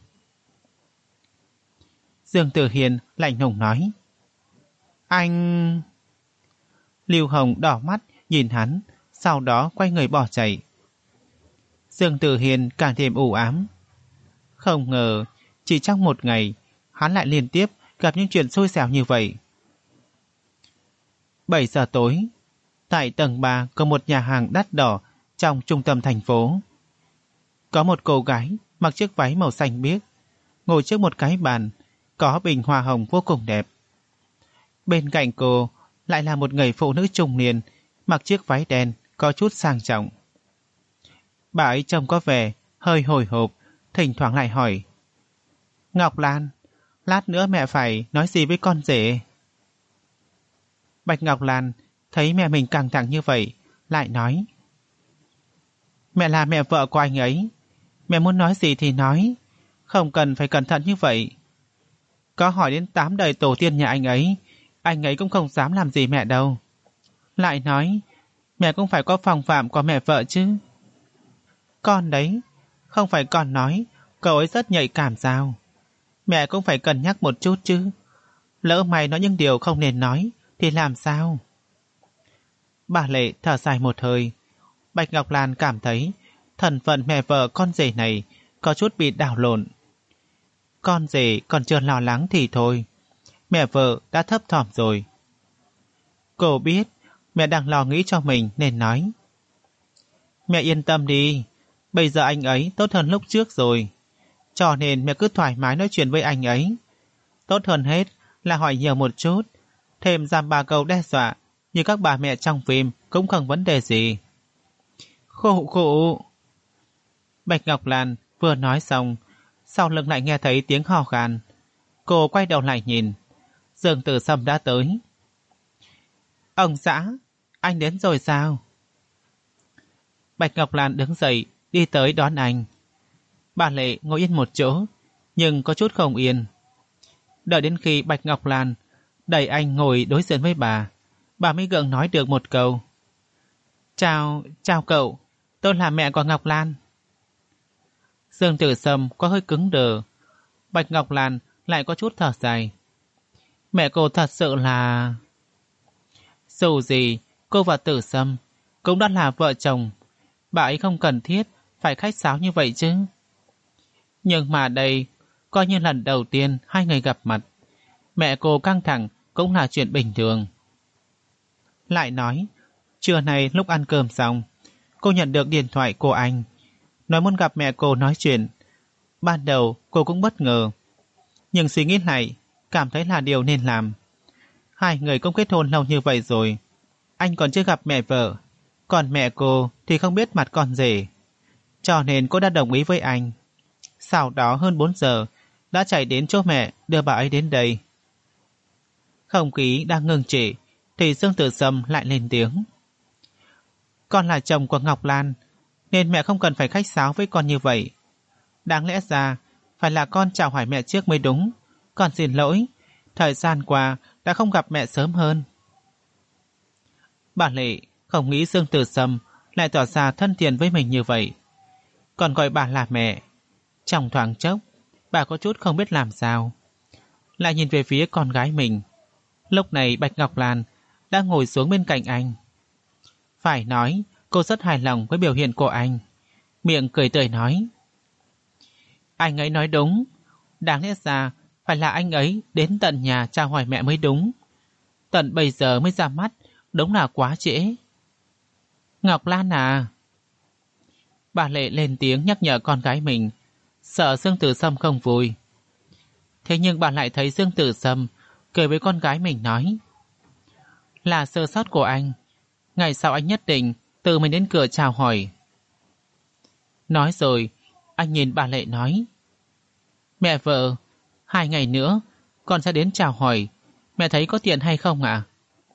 Dương Tử Hiên lạnh lùng nói, anh... Lưu Hồng đỏ mắt nhìn hắn, sau đó quay người bỏ chạy. Dương Tử Hiên càng thêm u ám. Không ngờ chỉ trong một ngày hắn lại liên tiếp gặp những chuyện xui xẻo như vậy. 7 giờ tối, tại tầng 3 có một nhà hàng đắt đỏ trong trung tâm thành phố. Có một cô gái mặc chiếc váy màu xanh biếc, ngồi trước một cái bàn có bình hoa hồng vô cùng đẹp. Bên cạnh cô lại là một người phụ nữ trung niên mặc chiếc váy đen có chút sang trọng. Bà ấy trông có vẻ hơi hồi hộp, thỉnh thoảng lại hỏi, Ngọc Lan, lát nữa mẹ phải nói gì với con rể? Bạch Ngọc Lan thấy mẹ mình căng thẳng như vậy, lại nói, mẹ là mẹ vợ của anh ấy, mẹ muốn nói gì thì nói, không cần phải cẩn thận như vậy. Có hỏi đến 8 đời tổ tiên nhà anh ấy cũng không dám làm gì mẹ đâu. Lại nói, mẹ cũng phải có phòng phạm của mẹ vợ chứ. Con đấy, không phải con nói cậu ấy rất nhạy cảm sao? Mẹ cũng phải cân nhắc một chút chứ. Lỡ mày nói những điều không nên nói thì làm sao? Bà Lệ thở dài một hơi. Bạch Ngọc Lan cảm thấy thân phận mẹ vợ con rể này có chút bị đảo lộn. Con rể còn chưa lo lắng thì thôi, mẹ vợ đã thấp thỏm rồi. Cô biết mẹ đang lo nghĩ cho mình nên nói. Mẹ yên tâm đi, bây giờ anh ấy tốt hơn lúc trước rồi, cho nên mẹ cứ thoải mái nói chuyện với anh ấy. Tốt hơn hết là hỏi nhiều một chút, thêm dăm ba câu đe dọa như các bà mẹ trong phim cũng không vấn đề gì. Khổ khổ. Bạch Ngọc Lan vừa nói xong, sau lưng lại nghe thấy tiếng hò khan. Cô quay đầu lại nhìn, Dương Tử Sâm đã tới. Ông xã, anh đến rồi sao? Bạch Ngọc Lan đứng dậy đi tới đón anh. Bà Lệ ngồi yên một chỗ, nhưng có chút không yên. Đợi đến khi Bạch Ngọc Lan đẩy anh ngồi đối diện với bà mới gượng nói được một câu. Chào cậu, tôi là mẹ của Ngọc Lan. Dương Tử Sâm có hơi cứng đờ. Bạch Ngọc Lan lại có chút thở dài. Mẹ cô thật sự là... Dù gì, cô và Tử Sâm cũng đã là vợ chồng. Bà ấy không cần thiết phải khách sáo như vậy chứ. Nhưng mà đây coi như lần đầu tiên hai người gặp mặt. Mẹ cô căng thẳng cũng là chuyện bình thường. Lại nói, trưa nay lúc ăn cơm xong, cô nhận được điện thoại của anh, nói muốn gặp mẹ cô nói chuyện. Ban đầu cô cũng bất ngờ, nhưng suy nghĩ lại, cảm thấy là điều nên làm. Hai người cũng kết hôn lâu như vậy rồi, anh còn chưa gặp mẹ vợ, còn mẹ cô thì không biết mặt con rể. Cho nên cô đã đồng ý với anh. Sau đó hơn 4 giờ đã chạy đến chỗ mẹ đưa bà ấy đến đây. Không khí đang ngưng trệ thì Dương Tử Sâm lại lên tiếng. Con là chồng của Ngọc Lan, nên mẹ không cần phải khách sáo với con như vậy. Đáng lẽ ra phải là con chào hỏi mẹ trước mới đúng. Con xin lỗi, thời gian qua đã không gặp mẹ sớm hơn. Bà Lệ không nghĩ Dương Tử Sâm lại tỏ ra thân thiện với mình như vậy, còn gọi bà là mẹ. Trong thoáng chốc, bà có chút không biết làm sao, lại nhìn về phía con gái mình. Lúc này Bạch Ngọc Lan đã ngồi xuống bên cạnh anh. Phải nói, cô rất hài lòng với biểu hiện của anh, miệng cười tươi nói. Anh ấy nói đúng, đáng lẽ ra phải là anh ấy đến tận nhà chào hỏi mẹ mới đúng. Tận bây giờ mới ra mắt, đúng là quá trễ. Ngọc Lan à? Bà Lệ lên tiếng nhắc nhở con gái mình, sợ Dương Tử Sâm không vui. Thế nhưng bà lại thấy Dương Tử Sâm cười với con gái mình nói. Là sơ sót của anh, ngày sau anh nhất định tự mình đến cửa chào hỏi. Nói rồi, anh nhìn bà Lệ nói. Mẹ vợ, 2 ngày nữa con sẽ đến chào hỏi, mẹ thấy có tiện hay không ạ?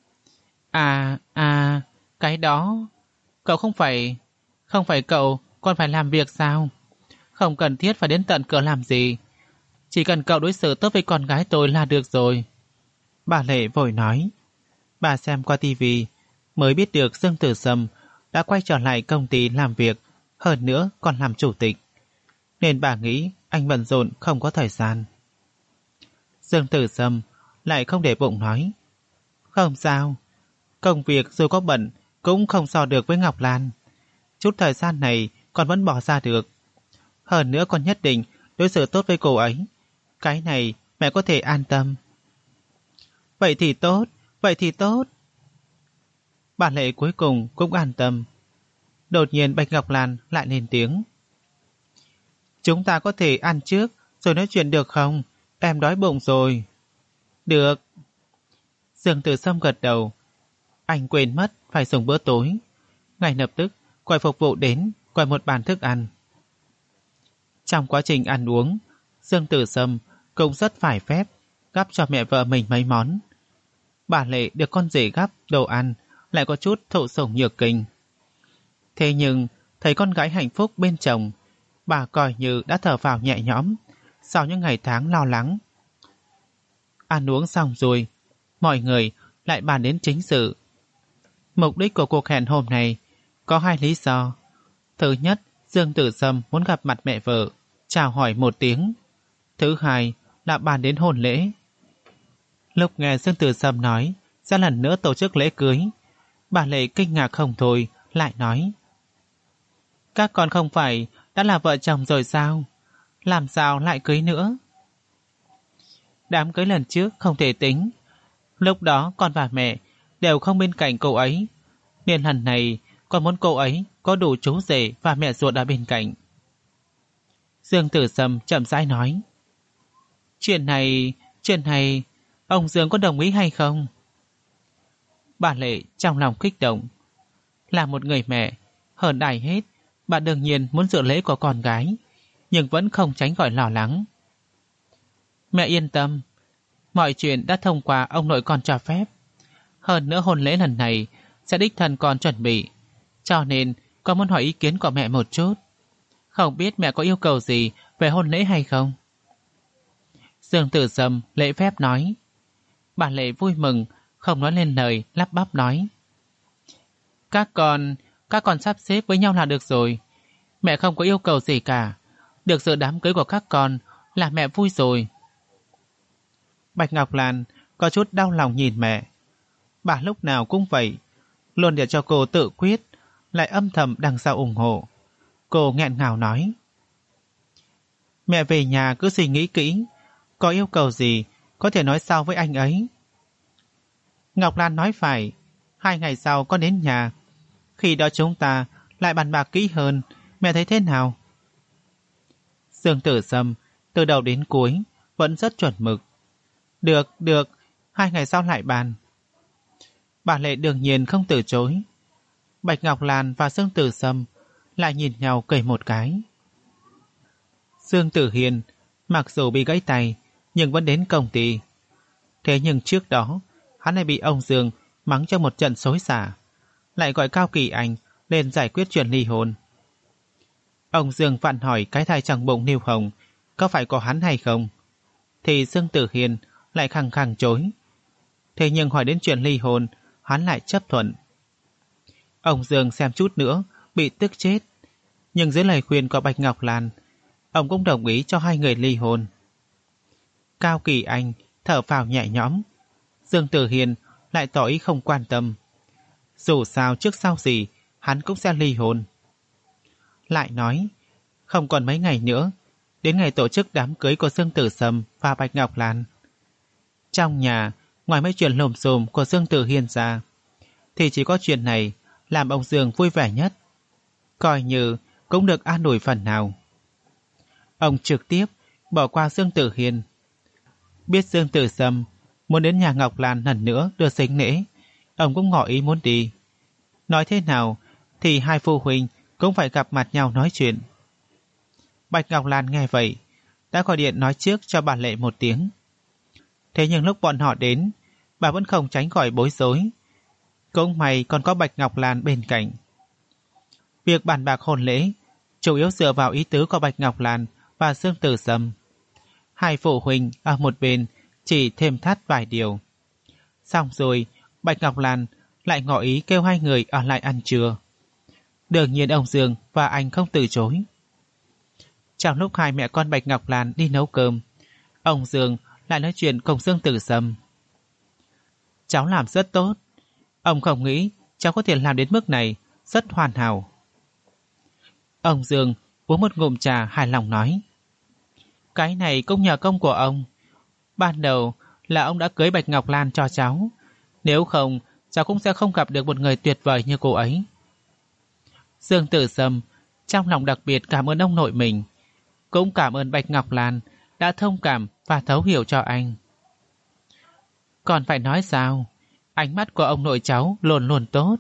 Cái đó, cậu không phải cậu còn phải làm việc sao? Không cần thiết phải đến tận cửa làm gì, chỉ cần cậu đối xử tốt với con gái tôi là được rồi. Bà Lệ vội nói. Bà xem qua tivi mới biết được Dương Tử Sâm đã quay trở lại công ty làm việc, hơn nữa còn làm chủ tịch, nên bà nghĩ anh bận rộn không có thời gian. Dương Tử Sâm lại không để bụng nói. Không sao, công việc dù có bận cũng không so được với Ngọc Lan. Chút thời gian này con vẫn bỏ ra được. Hơn nữa con nhất định đối xử tốt với cô ấy. Cái này mẹ có thể an tâm. Vậy thì tốt. Bà Lệ cuối cùng cũng an tâm. Đột nhiên Bạch Ngọc Lan lại lên tiếng. Chúng ta có thể ăn trước rồi nói chuyện được không? Em đói bụng rồi. Được. Dương Tử Sâm gật đầu. Anh quên mất phải dùng bữa tối. Ngay lập tức quầy phục vụ đến gọi một bàn thức ăn. Trong quá trình ăn uống, Dương Tử Sâm cũng rất phải phép gắp cho mẹ vợ mình mấy món. Bà Lệ được con rể gắp đồ ăn lại có chút thụ sủng nhược kinh. Thế nhưng thấy con gái hạnh phúc bên chồng, bà coi như đã thở phào nhẹ nhõm sau những ngày tháng lo lắng. Ăn uống xong rồi, mọi người lại bàn đến chính sự. Mục đích của cuộc hẹn hôm nay có 2 lý do. Thứ nhất, Dương Tử Sâm muốn gặp mặt mẹ vợ, chào hỏi một tiếng. Thứ hai là bàn đến hôn lễ. Lúc nghe Dương Tử Sâm nói sẽ lần nữa tổ chức lễ cưới, bà Lệ kinh ngạc không thôi, lại nói: các con không phải đã là vợ chồng rồi sao? Làm sao lại cưới nữa? Đám cưới lần trước không thể tính. Lúc đó con và mẹ đều không bên cạnh cô ấy, nên lần này con muốn cô ấy có đủ chú rể và mẹ ruột ở bên cạnh. Dương Tử Sâm chậm rãi nói: Chuyện này, ông Dương có đồng ý hay không? Bà Lệ trong lòng kích động. Là một người mẹ, hơn ai hết, bà đương nhiên muốn dự lễ của con gái, nhưng vẫn không tránh khỏi lo lắng. Mẹ yên tâm, mọi chuyện đã thông qua ông nội con cho phép. Hơn nữa hôn lễ lần này sẽ đích thân con chuẩn bị, cho nên con muốn hỏi ý kiến của mẹ một chút. Không biết mẹ có yêu cầu gì về hôn lễ hay không? Dương Tử Sâm lễ phép nói. Bà Lệ vui mừng, không nói lên lời, lắp bắp nói: Các con sắp xếp với nhau là được rồi. Mẹ không có yêu cầu gì cả. Được dự đám cưới của các con là mẹ vui rồi. Bạch Ngọc Lan có chút đau lòng nhìn mẹ. Bà lúc nào cũng vậy, luôn để cho cô tự quyết, lại âm thầm đằng sau ủng hộ. Cô nghẹn ngào nói: Mẹ về nhà cứ suy nghĩ kỹ, có yêu cầu gì có thể nói sau với anh ấy. Ngọc Lan nói phải, 2 ngày sau con đến nhà, khi đó chúng ta lại bàn bạc kỹ hơn. Mẹ thấy thế nào? Dương Tử Sâm từ đầu đến cuối vẫn rất chuẩn mực. Được, 2 ngày sau lại bàn. Bà Lệ đương nhiên không từ chối. Bạch Ngọc Lan và Dương Tử Sâm lại nhìn nhau cười một cái. Dương Tử Hiền mặc dù bị gãy tay nhưng vẫn đến công ty. Thế nhưng trước đó hắn lại bị ông Dương mắng cho một trận xối xả, lại gọi Cao Kỳ Anh lên giải quyết chuyện ly hôn. Ông Dương vặn hỏi cái thai trong bụng Niêu Hồng có phải có hắn hay không, thì Dương Tử Hiền lại khăng khăng chối. Thế nhưng hỏi đến chuyện ly hôn, hắn lại chấp thuận. Ông Dương xem chút nữa bị tức chết, nhưng dưới lời khuyên của Bạch Ngọc Lan, ông cũng đồng ý cho 2 người ly hôn. Cao Kỳ Anh thở phào nhẹ nhõm, Dương Tử Hiền lại tỏ ý không quan tâm. Dù sao trước sau gì hắn cũng sẽ ly hôn. Lại nói, không còn mấy ngày nữa đến ngày tổ chức đám cưới của Dương Tử Sâm và Bạch Ngọc Lan. Trong nhà, ngoài mấy chuyện lồm xồm của Dương Tử Hiền ra, thì chỉ có chuyện này làm ông Dương vui vẻ nhất, coi như cũng được an ủi phần nào. Ông trực tiếp bỏ qua Dương Tử Hiền. Biết Dương Tử Sâm muốn đến nhà Ngọc Lan lần nữa đưa sính lễ, ông cũng ngỏ ý muốn đi. Nói thế nào thì hai phụ huynh cũng phải gặp mặt nhau nói chuyện. Bạch Ngọc Lan nghe vậy đã gọi điện nói trước cho bà Lệ một tiếng. Thế nhưng lúc bọn họ đến, bà vẫn không tránh khỏi bối rối. Cũng may còn có Bạch Ngọc Lan bên cạnh. Việc bàn bạc hôn lễ chủ yếu dựa vào ý tứ của Bạch Ngọc Lan và Dương Tử Sâm. Hai phụ huynh ở một bên chỉ thêm thắt vài điều. Xong rồi, Bạch Ngọc Lan lại ngỏ ý kêu 2 người ở lại ăn trưa. Đương nhiên ông Dương và anh không từ chối. Trong lúc 2 mẹ con Bạch Ngọc Lan đi nấu cơm, ông Dương lại nói chuyện cùng Dương Tử Sâm. Cháu làm rất tốt. Ông không nghĩ cháu có thể làm đến mức này, rất hoàn hảo. Ông Dương uống một ngụm trà hài lòng nói. Cái này cũng nhờ công của ông. Ban đầu là ông đã cưới Bạch Ngọc Lan cho cháu. Nếu không, cháu cũng sẽ không gặp được một người tuyệt vời như cô ấy. Dương Tử Sâm trong lòng đặc biệt cảm ơn ông nội mình, cũng cảm ơn Bạch Ngọc Lan đã thông cảm và thấu hiểu cho anh. Còn phải nói sao, ánh mắt của ông nội cháu luôn luôn tốt.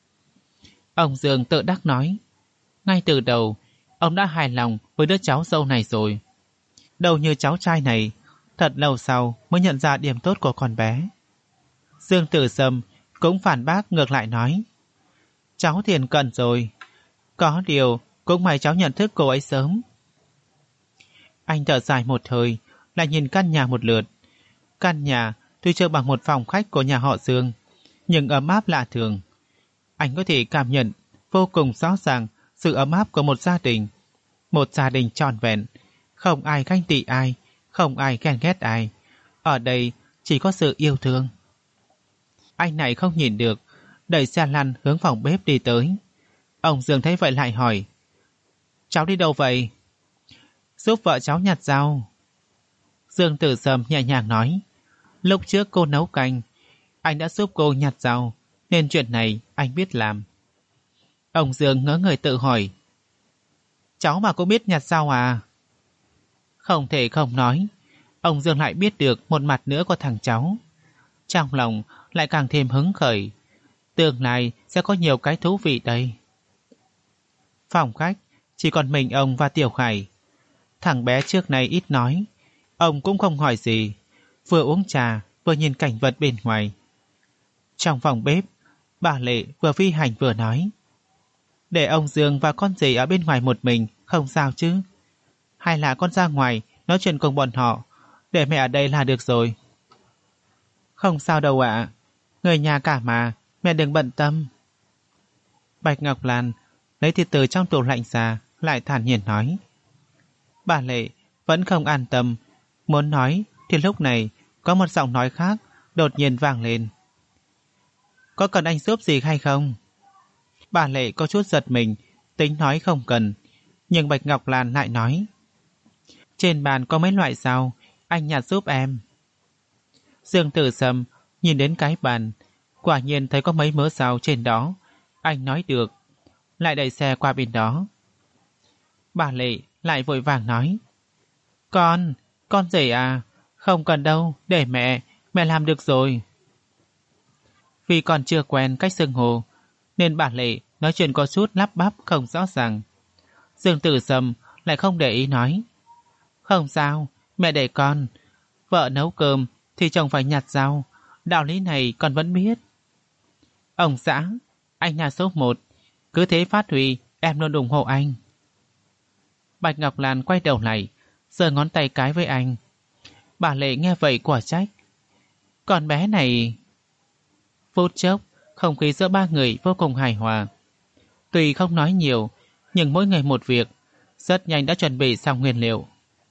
Ông Dương tự đắc nói. Ngay từ đầu, ông đã hài lòng với đứa cháu dâu này rồi. Đâu như cháu trai này, thật lâu sau mới nhận ra điểm tốt của con bé. Dương Tử Sâm cũng phản bác ngược lại nói. Cháu thiền cận rồi. Có điều, cũng may cháu nhận thức cô ấy sớm. Anh thở dài một hơi, lại nhìn căn nhà một lượt. Căn nhà tuy chưa bằng một phòng khách của nhà họ Dương, nhưng ấm áp lạ thường. Anh có thể cảm nhận vô cùng rõ ràng sự ấm áp của một gia đình trọn vẹn, không ai ganh tị ai, không ai ghen ghét ai. Ở đây chỉ có sự yêu thương. Anh này không nhìn được, đẩy xe lăn hướng phòng bếp đi tới. Ông Dương thấy vậy lại hỏi: cháu đi đâu vậy? Giúp vợ cháu nhặt rau. Dương Tử Sâm nhẹ nhàng nói: lúc trước cô nấu canh, anh đã giúp cô nhặt rau, nên chuyện này anh biết làm. Ông Dương ngớ người tự hỏi: cháu mà cũng biết nhặt rau à? Không thể không nói, ông Dương lại biết được một mặt nữa của thằng cháu. Trong lòng lại càng thêm hứng khởi. Tương lai sẽ có nhiều cái thú vị đây. Phòng khách chỉ còn mình ông và Tiểu Khải. Thằng bé trước này ít nói, ông cũng không hỏi gì, vừa uống trà vừa nhìn cảnh vật bên ngoài. Trong phòng bếp, bà Lệ vừa phi hành vừa nói: để ông Dương và con rể ở bên ngoài một mình không sao chứ? Hay là con ra ngoài nói chuyện cùng bọn họ, để mẹ ở đây là được rồi. Không sao đâu ạ, người nhà cả mà, mẹ đừng bận tâm. Bạch Ngọc Lan lấy thịt từ trong tủ lạnh ra, lại thản nhiên nói. Bà Lệ vẫn không an tâm, muốn nói thì lúc này có một giọng nói khác đột nhiên vang lên. Có cần anh giúp gì hay không? Bà Lệ có chút giật mình, tính nói không cần, nhưng Bạch Ngọc Lan lại nói: trên bàn có mấy loại rau, anh nhặt giúp em. Dương Tử Sâm nhìn đến cái bàn, quả nhiên thấy có mấy mớ rau trên đó. Anh nói được, lại đẩy xe qua bên đó. Bà Lệ lại vội vàng nói: con rể à, không cần đâu, để mẹ làm được rồi. Vì còn chưa quen cách xưng hô, nên bà Lệ nói chuyện có chút lắp bắp không rõ ràng. Dương Tử Sâm lại không để ý nói: không sao, mẹ để con. Vợ nấu cơm thì chồng phải nhặt rau, đạo lý này con vẫn biết. Ông xã, anh là số 1, cứ thế phát huy, em luôn ủng hộ anh. Bạch Ngọc Lan quay đầu lại, giơ ngón tay cái với anh. Bà Lệ nghe vậy quả trách: con bé này... Phút chốc, không khí giữa ba người vô cùng hài hòa. Tuy không nói nhiều, nhưng mỗi người một việc, rất nhanh đã chuẩn bị xong nguyên liệu.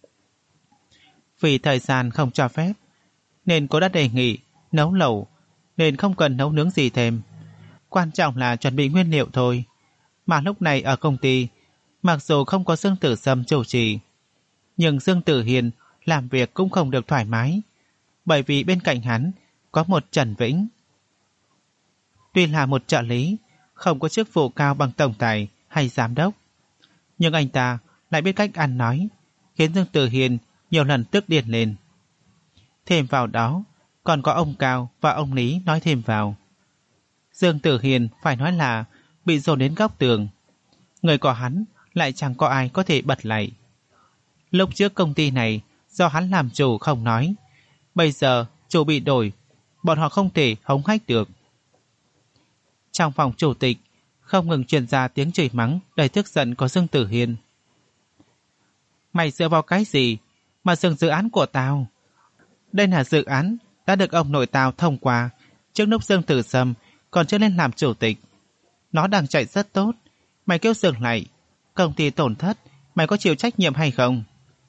Vì thời gian không cho phép, nên cô đã đề nghị nấu lẩu, nên không cần nấu nướng gì thêm. Quan trọng là chuẩn bị nguyên liệu thôi. Mà lúc này ở công ty, mặc dù không có Dương Tử Sâm chủ trì, nhưng Dương Tử Hiền làm việc cũng không được thoải mái, bởi vì bên cạnh hắn có một Trần Vĩnh. Tuy là một trợ lý, không có chức vụ cao bằng tổng tài hay giám đốc, nhưng anh ta lại biết cách ăn nói, khiến Dương Tử Hiền nhiều lần tức điên lên. Thêm vào đó, còn có ông Cao và ông Lý nói thêm vào. Dương Tử Hiền phải nói là bị dồn đến góc tường. Người của hắn lại chẳng có ai có thể bật lại. Lúc trước công ty này do hắn làm chủ không nói, bây giờ chủ bị đổi, bọn họ không thể hống hách được. Trong phòng chủ tịch không ngừng truyền ra tiếng chửi mắng đầy tức giận của Dương Tử Hiền. Mày dựa vào cái gì mà dừng dự án của tao? Đây là dự án đã được ông nội tao thông qua trước lúc Dương Tử Sâm còn chưa lên làm chủ tịch. Nó đang chạy rất tốt, mày kêu dừng lại, công ty tổn thất, mày có chịu trách nhiệm hay không?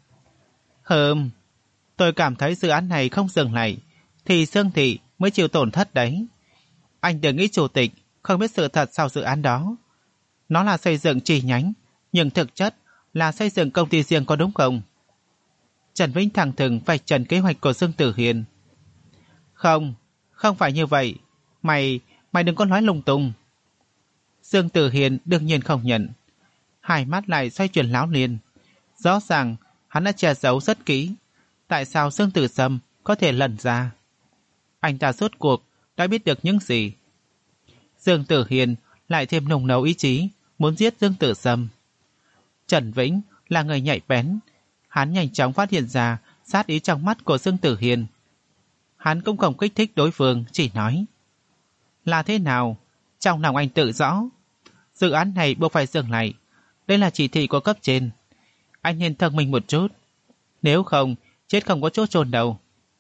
Tôi cảm thấy dự án này không dừng lại thì Dương Thị mới chịu tổn thất đấy. Anh đừng nghĩ chủ tịch không biết sự thật sau dự án đó. Nó là xây dựng chi nhánh, nhưng thực chất là xây dựng công ty riêng, có đúng không? Trần Vĩnh thẳng thừng vạch trần kế hoạch của Dương Tử Hiền. Không phải như vậy. Mày đừng có nói lung tung. Dương Tử Hiền đương nhiên không nhận. Hai mắt lại xoay chuyển láo liên. Rõ ràng hắn đã che giấu rất kỹ. Tại sao Dương Tử Sâm có thể lần ra? Anh ta rốt cuộc đã biết được những gì? Dương Tử Hiền lại thêm nồng nấu ý chí muốn giết Dương Tử Sâm. Trần Vĩnh là người nhạy bén, hắn nhanh chóng phát hiện ra sát ý trong mắt của Dương Tử Hiền. Hắn cũng không kích thích đối phương, chỉ nói: là thế nào? Trong lòng anh tự rõ. Dự án này buộc phải dừng lại. Đây là chỉ thị của cấp trên. Anh nên thông minh một chút. Nếu không, chết không có chỗ chôn đâu.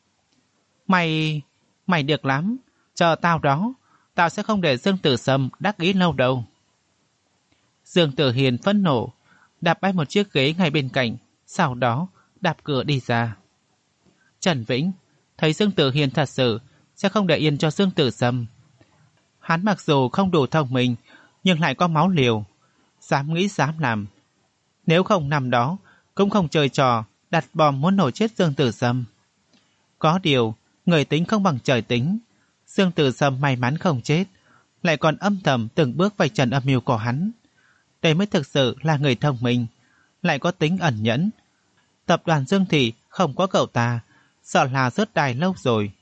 Mày được lắm. Chờ tao đó. Tao sẽ không để Dương Tử Sâm đắc ý lâu đâu. Dương Tử Hiền phẫn nộ, đạp bay một chiếc ghế ngay bên cạnh, sau đó đạp cửa đi ra. Trần Vĩnh thấy Dương Tử Hiền thật sự sẽ không để yên cho Dương Tử Sâm. Hắn mặc dù không đủ thông minh, nhưng lại có máu liều, dám nghĩ dám làm. Nếu không nằm đó, cũng không chơi trò đặt bom muốn nổ chết Dương Tử Sâm. Có điều, người tính không bằng trời tính. Dương Tử Sâm may mắn không chết, lại còn âm thầm từng bước vạch trần âm mưu của hắn. Đây mới thực sự là người thông minh, lại có tính ẩn nhẫn. Tập đoàn Dương Thị không có cậu ta, sợ là rớt đài lâu rồi.